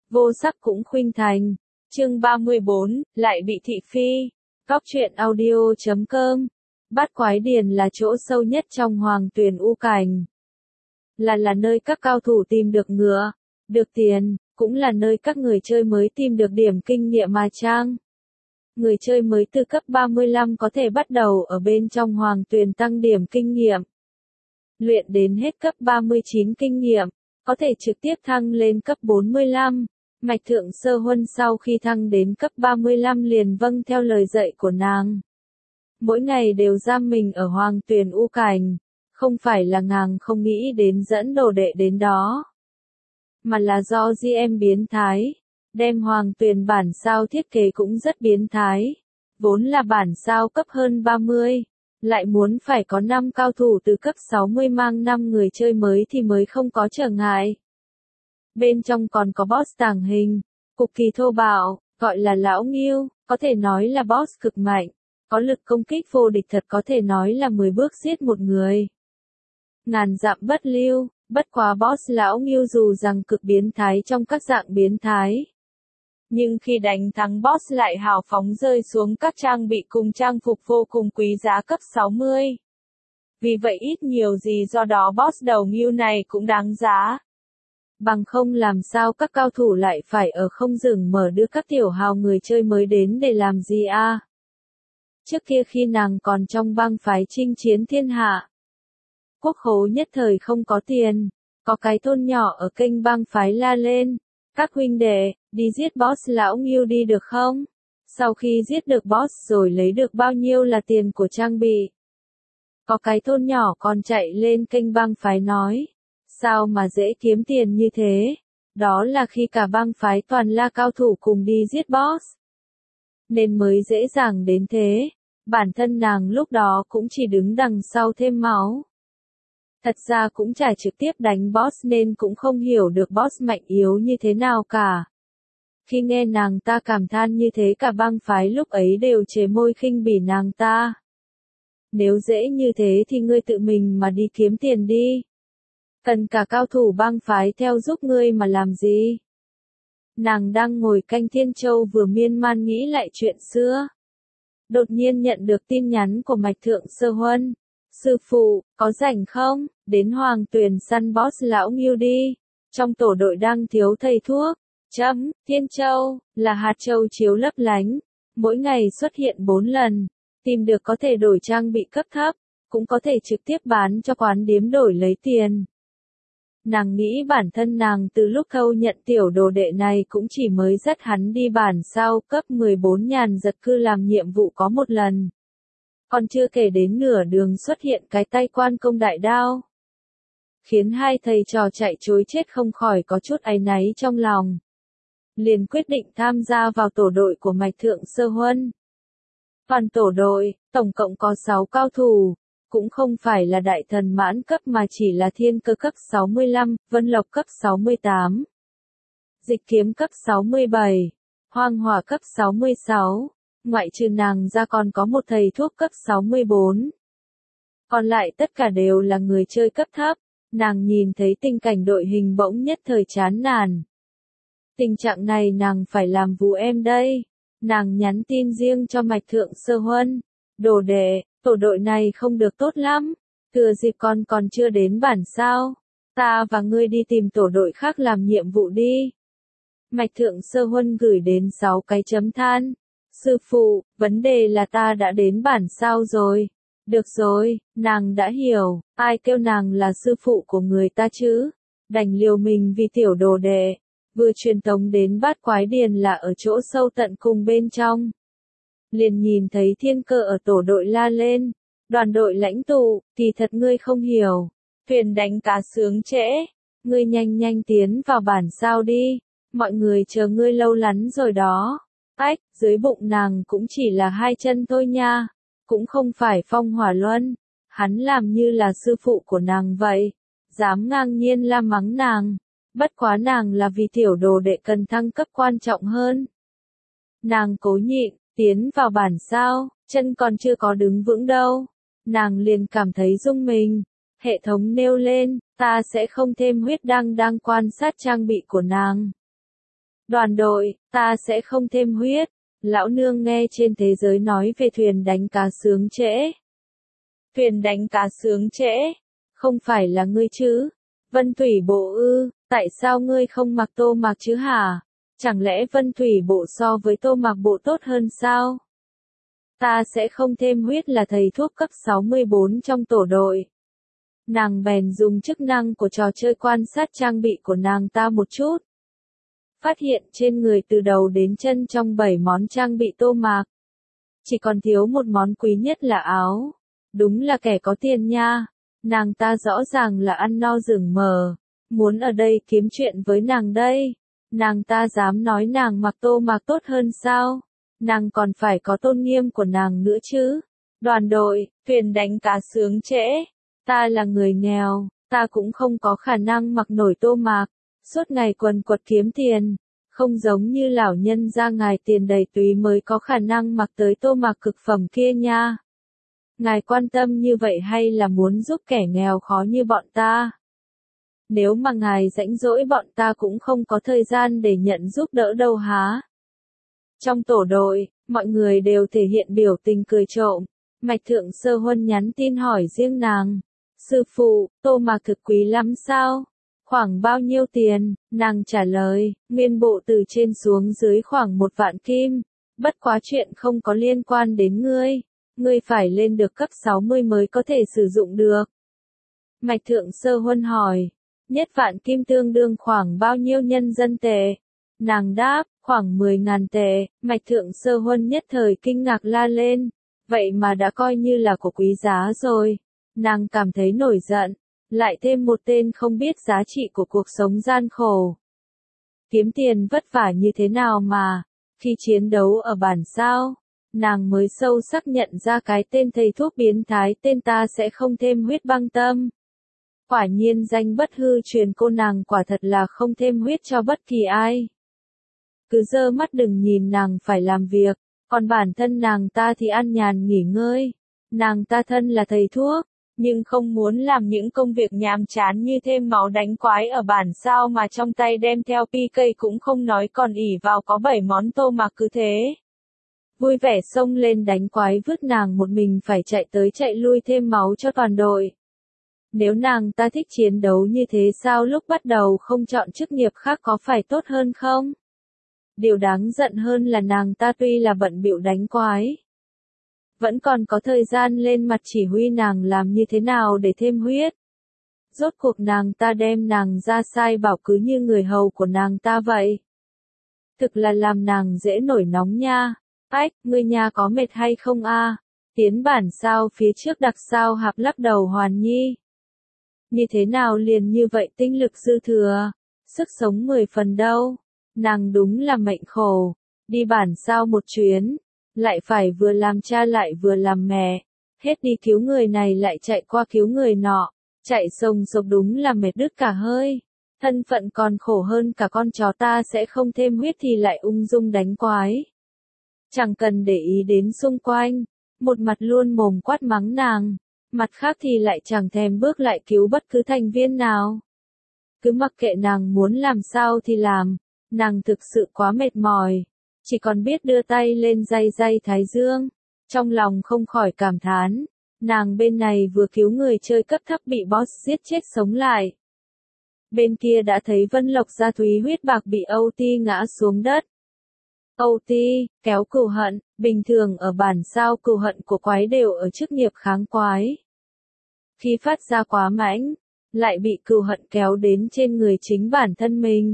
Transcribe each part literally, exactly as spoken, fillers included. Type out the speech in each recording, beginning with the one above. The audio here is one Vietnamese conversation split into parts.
vô sắc cũng khuynh thành. Chương ba mươi bốn, lại bị thị phi. Góc truyện audio chấm com. Bát Quái Điền là chỗ sâu nhất trong Hoàng Tuyền U Cảnh. Là là nơi các cao thủ tìm được ngựa, được tiền, cũng là nơi các người chơi mới tìm được điểm kinh nghiệm mà chăng. Người chơi mới từ cấp ba mươi lăm có thể bắt đầu ở bên trong Hoàng Tuyền tăng điểm kinh nghiệm. Luyện đến hết cấp ba mươi chín kinh nghiệm, có thể trực tiếp thăng lên cấp bốn mươi lăm. Mạch Thượng Sơ Huân sau khi thăng đến cấp ba mươi lăm liền vâng theo lời dạy của nàng. Mỗi ngày đều giam mình ở Hoàng Tuyền U Cảnh, không phải là nàng không nghĩ đến dẫn đồ đệ đến đó, mà là do giê em biến thái, đem Hoàng Tuyền bản sao thiết kế cũng rất biến thái, vốn là bản sao cấp hơn ba mươi, lại muốn phải có năm cao thủ từ cấp sáu mươi mang năm người chơi mới thì mới không có trở ngại. Bên trong còn có boss tàng hình, cực kỳ thô bạo, gọi là Lão Ngưu, có thể nói là boss cực mạnh, có lực công kích vô địch thật có thể nói là mười bước giết một người. Ngàn dặm bất lưu, bất quá boss Lão Ngưu dù rằng cực biến thái trong các dạng biến thái. Nhưng khi đánh thắng boss lại hào phóng rơi xuống các trang bị cùng trang phục vô cùng quý giá cấp sáu mươi. Vì vậy ít nhiều gì do đó boss đầu Ngưu này cũng đáng giá. Bằng không làm sao các cao thủ lại phải ở không dừng mở đưa các tiểu hào người chơi mới đến để làm gì a? À? Trước kia khi nàng còn trong bang phái chinh chiến thiên hạ, quốc khố nhất thời không có tiền, có cái thôn nhỏ ở kênh bang phái la lên, các huynh đệ, đi giết boss Lão Ngưu đi được không? Sau khi giết được boss rồi lấy được bao nhiêu là tiền của trang bị? Có cái thôn nhỏ còn chạy lên kênh bang phái nói, sao mà dễ kiếm tiền như thế? Đó là khi cả bang phái toàn là cao thủ cùng đi giết boss, nên mới dễ dàng đến thế. Bản thân nàng lúc đó cũng chỉ đứng đằng sau thêm máu. Thật ra cũng chả trực tiếp đánh boss nên cũng không hiểu được boss mạnh yếu như thế nào cả. Khi nghe nàng ta cảm than như thế cả bang phái lúc ấy đều chế môi khinh bỉ nàng ta. Nếu dễ như thế thì ngươi tự mình mà đi kiếm tiền đi. Cần cả cao thủ bang phái theo giúp ngươi mà làm gì? Nàng đang ngồi canh Thiên Châu vừa miên man nghĩ lại chuyện xưa. Đột nhiên nhận được tin nhắn của Mạch Thượng Sơ Huân. Sư phụ, có rảnh không? Đến Hoàng Tuyền săn boss Lão Ngưu đi. Trong tổ đội đang thiếu thầy thuốc. Chấm, Thiên Châu, là hạt châu chiếu lấp lánh. Mỗi ngày xuất hiện bốn lần. Tìm được có thể đổi trang bị cấp thấp. Cũng có thể trực tiếp bán cho quán điếm đổi lấy tiền. Nàng nghĩ bản thân nàng từ lúc thâu nhận tiểu đồ đệ này cũng chỉ mới dắt hắn đi bản sao cấp mười bốn nhàn giật cư làm nhiệm vụ có một lần. Còn chưa kể đến nửa đường xuất hiện cái tay quan công đại đao. Khiến hai thầy trò chạy chối chết không khỏi có chút áy náy trong lòng. Liền quyết định tham gia vào tổ đội của Mạch Thượng Sơ Huân. Toàn tổ đội, tổng cộng có sáu cao thủ. Cũng không phải là đại thần mãn cấp mà chỉ là thiên cơ cấp sáu mươi lăm, vân lộc cấp sáu mươi tám, dịch kiếm cấp sáu mươi bảy, hoang hỏa cấp sáu mươi sáu, ngoại trừ nàng ra còn có một thầy thuốc cấp sáu mươi bốn. Còn lại tất cả đều là người chơi cấp thấp, nàng nhìn thấy tình cảnh đội hình bỗng nhất thời chán nản. Tình trạng này nàng phải làm vụ em đây, nàng nhắn tin riêng cho Mạch Thượng Sơ Huân, đồ đệ. Tổ đội này không được tốt lắm, thừa dịp con còn chưa đến bản sao, ta và ngươi đi tìm tổ đội khác làm nhiệm vụ đi. Mạch Thượng Sơ Huân gửi đến sáu cái chấm than. Sư phụ, vấn đề là ta đã đến bản sao rồi. Được rồi, nàng đã hiểu, ai kêu nàng là sư phụ của người ta chứ, đành liều mình vì tiểu đồ đệ, vừa truyền tống đến Bát Quái Điền là ở chỗ sâu tận cùng bên trong. Liền nhìn thấy Thiên Cơ ở tổ đội la lên, đoàn đội lãnh tụ, thì thật ngươi không hiểu, thuyền đánh cá sướng trễ, ngươi nhanh nhanh tiến vào bản sao đi, mọi người chờ ngươi lâu lắm rồi đó. Ách, dưới bụng nàng cũng chỉ là hai chân thôi nha, cũng không phải Phong Hỏa Luân, hắn làm như là sư phụ của nàng vậy, dám ngang nhiên la mắng nàng, bất quá nàng là vì tiểu đồ đệ cần thăng cấp quan trọng hơn. Nàng cố nhịn. Tiến vào bản sao, chân còn chưa có đứng vững đâu. Nàng liền cảm thấy rung mình. Hệ thống nêu lên, ta sẽ không thêm huyết đăng đang quan sát trang bị của nàng. Đoàn đội, ta sẽ không thêm huyết. Lão nương nghe trên thế giới nói về thuyền đánh cá sướng trễ. Thuyền đánh cá sướng trễ? Không phải là ngươi chứ? Vân Thủy Bộ ư, tại sao ngươi không mặc Tô Mạc chứ hả? Chẳng lẽ Vân Thủy Bộ so với Tô Mạc Bộ tốt hơn sao? Ta sẽ không thêm huyết là thầy thuốc cấp sáu mươi bốn trong tổ đội. Nàng bèn dùng chức năng của trò chơi quan sát trang bị của nàng ta một chút. Phát hiện trên người từ đầu đến chân trong bảy món trang bị Tô Mạc. Chỉ còn thiếu một món quý nhất là áo. Đúng là kẻ có tiền nha. Nàng ta rõ ràng là ăn no rừng mờ. Muốn ở đây kiếm chuyện với nàng đây. Nàng ta dám nói nàng mặc Tô Mạc tốt hơn sao? Nàng còn phải có tôn nghiêm của nàng nữa chứ. Đoàn đội, thuyền đánh cá sướng trễ. Ta là người nghèo, ta cũng không có khả năng mặc nổi Tô Mạc. Suốt ngày quần quật kiếm tiền. Không giống như lão nhân gia ngài tiền đầy túy mới có khả năng mặc tới Tô Mạc cực phẩm kia nha. Ngài quan tâm như vậy hay là muốn giúp kẻ nghèo khó như bọn ta? Nếu mà ngài rãnh rỗi bọn ta cũng không có thời gian để nhận giúp đỡ đâu há. Trong tổ đội, mọi người đều thể hiện biểu tình cười trộm. Mạch Thượng Sơ Huân nhắn tin hỏi riêng nàng. Sư phụ, Tô Mạc thực quý lắm sao? Khoảng bao nhiêu tiền? Nàng trả lời, nguyên bộ từ trên xuống dưới khoảng một vạn kim. Bất quá chuyện không có liên quan đến ngươi. Ngươi phải lên được cấp sáu mươi mới có thể sử dụng được. Mạch Thượng Sơ Huân hỏi, nhất vạn kim tương đương khoảng bao nhiêu nhân dân tệ? Nàng đáp, khoảng mười ngàn tệ. Mạch Thượng Sơ Huân nhất thời kinh ngạc la lên. Vậy mà đã coi như là của quý giá rồi. Nàng cảm thấy nổi giận. Lại thêm một tên không biết giá trị của cuộc sống gian khổ. Kiếm tiền vất vả như thế nào mà, khi chiến đấu ở bản sao, nàng mới sâu sắc nhận ra cái tên thầy thuốc biến thái tên ta sẽ không thêm huyết băng tâm. Quả nhiên danh bất hư truyền cô nàng quả thật là không thêm huyết cho bất kỳ ai. Cứ giơ mắt đừng nhìn nàng phải làm việc, còn bản thân nàng ta thì an nhàn nghỉ ngơi. Nàng ta thân là thầy thuốc, nhưng không muốn làm những công việc nhàm chán như thêm máu đánh quái ở bản sao mà trong tay đem theo pê ca cũng không nói còn ỷ vào có bảy món Tô Mạc cứ thế. Vui vẻ xông lên đánh quái vứt nàng một mình phải chạy tới chạy lui thêm máu cho toàn đội. Nếu nàng ta thích chiến đấu như thế sao lúc bắt đầu không chọn chức nghiệp khác có phải tốt hơn không? Điều đáng giận hơn là nàng ta tuy là bận bịu đánh quái, vẫn còn có thời gian lên mặt chỉ huy nàng làm như thế nào để thêm huyết. Rốt cuộc nàng ta đem nàng ra sai bảo cứ như người hầu của nàng ta vậy. Thực là làm nàng dễ nổi nóng nha. Ách, ngươi nhà có mệt hay không a? Tiến bản sao phía trước đặc sao hạp lắc đầu Hoàn Nhi. Như thế nào liền như vậy tinh lực dư thừa, sức sống mười phần đâu. Nàng đúng là mệnh khổ, đi bản sao một chuyến, lại phải vừa làm cha lại vừa làm mẹ, hết đi cứu người này lại chạy qua cứu người nọ, chạy sông sộc đúng là mệt đứt cả hơi. Thân phận còn khổ hơn cả con chó ta sẽ không thêm huyết thì lại ung dung đánh quái. Chẳng cần để ý đến xung quanh, một mặt luôn mồm quát mắng nàng, mặt khác thì lại chẳng thèm bước lại cứu bất cứ thành viên nào. Cứ mặc kệ nàng muốn làm sao thì làm, nàng thực sự quá mệt mỏi, chỉ còn biết đưa tay lên day day thái dương, trong lòng không khỏi cảm thán, nàng bên này vừa cứu người chơi cấp thấp bị boss giết chết sống lại. Bên kia đã thấy Vân Lộc Gia Thúy huyết bạc bị Âu Ti ngã xuống đất. Âu Ti, kéo cừu hận, bình thường ở bản sao cừu hận của quái đều ở chức nghiệp kháng quái. Khi phát ra quá mãnh, lại bị cừu hận kéo đến trên người chính bản thân mình.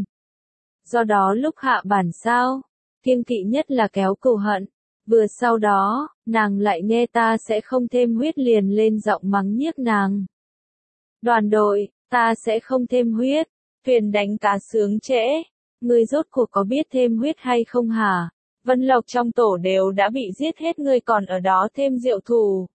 Do đó lúc hạ bản sao, kiêng kỵ nhất là kéo cừu hận. Vừa sau đó, nàng lại nghe ta sẽ không thêm huyết liền lên giọng mắng nhiếc nàng. Đoàn đội, ta sẽ không thêm huyết, thuyền đánh cá sướng trễ. Ngươi rốt cuộc có biết thêm huyết hay không hả? Vân Lộc trong tổ đều đã bị giết hết ngươi còn ở đó thêm diệu thủ.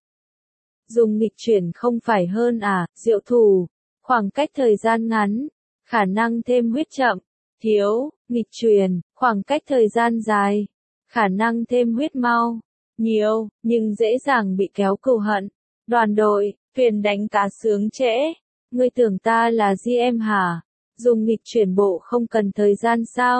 Dùng nghịch chuyển không phải hơn à, diệu thủ, khoảng cách thời gian ngắn, khả năng thêm huyết chậm, thiếu, nghịch chuyển, khoảng cách thời gian dài, khả năng thêm huyết mau, nhiều, nhưng dễ dàng bị kéo cừu hận. Đoàn đội, thuyền đánh cá sướng trễ, ngươi tưởng ta là giê em hả? Dùng nghịch chuyển bộ không cần thời gian sao?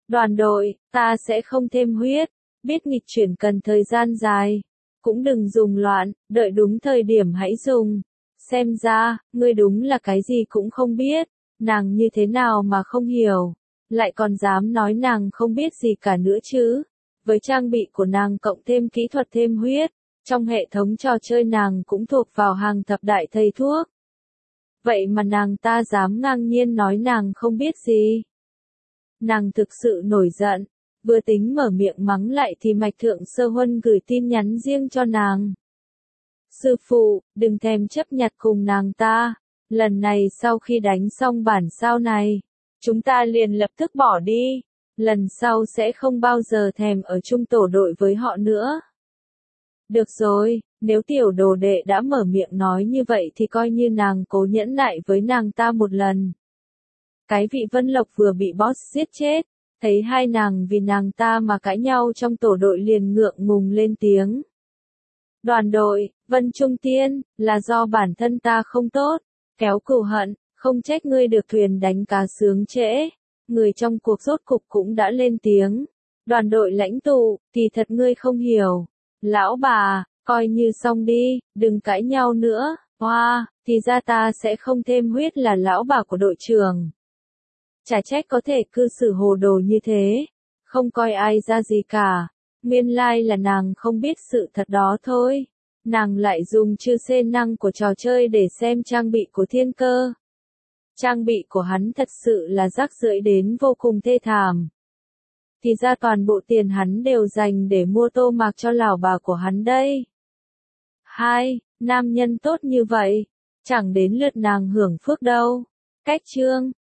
Đoàn đội, ta sẽ không thêm huyết, biết nghịch chuyển cần thời gian dài. Cũng đừng dùng loạn, đợi đúng thời điểm hãy dùng. Xem ra, ngươi đúng là cái gì cũng không biết, nàng như thế nào mà không hiểu, lại còn dám nói nàng không biết gì cả nữa chứ. Với trang bị của nàng cộng thêm kỹ thuật thêm huyết, trong hệ thống trò chơi nàng cũng thuộc vào hàng thập đại thầy thuốc. Vậy mà nàng ta dám ngang nhiên nói nàng không biết gì. Nàng thực sự nổi giận, vừa tính mở miệng mắng lại thì Mạch Thượng Sơ Huân gửi tin nhắn riêng cho nàng. Sư phụ, đừng thèm chấp nhặt cùng nàng ta, lần này sau khi đánh xong bản sao này, chúng ta liền lập tức bỏ đi, lần sau sẽ không bao giờ thèm ở chung tổ đội với họ nữa. Được rồi, nếu tiểu đồ đệ đã mở miệng nói như vậy thì coi như nàng cố nhẫn nại với nàng ta một lần. Cái vị Vân Lộc vừa bị boss giết chết, thấy hai nàng vì nàng ta mà cãi nhau trong tổ đội liền ngượng ngùng lên tiếng. Đoàn đội, Vân Trung Tiên, là do bản thân ta không tốt, kéo cừu hận, không trách ngươi được thuyền đánh cá sướng trễ. Người trong cuộc rốt cục cũng đã lên tiếng. Đoàn đội lãnh tụ, thì thật ngươi không hiểu. Lão bà, coi như xong đi, đừng cãi nhau nữa. Hoa, wow, thì ra ta sẽ không thêm huyết là lão bà của đội trưởng. Chả trách có thể cư xử hồ đồ như thế, không coi ai ra gì cả. Nguyên lai là nàng không biết sự thật đó thôi. Nàng lại dùng chư xê năng của trò chơi để xem trang bị của Thiên Cơ. Trang bị của hắn thật sự là rác rưởi đến vô cùng thê thảm. Thì ra toàn bộ tiền hắn đều dành để mua tô mạc cho lão bà của hắn đây. Hai, nam nhân tốt như vậy, chẳng đến lượt nàng hưởng phước đâu. Cách chương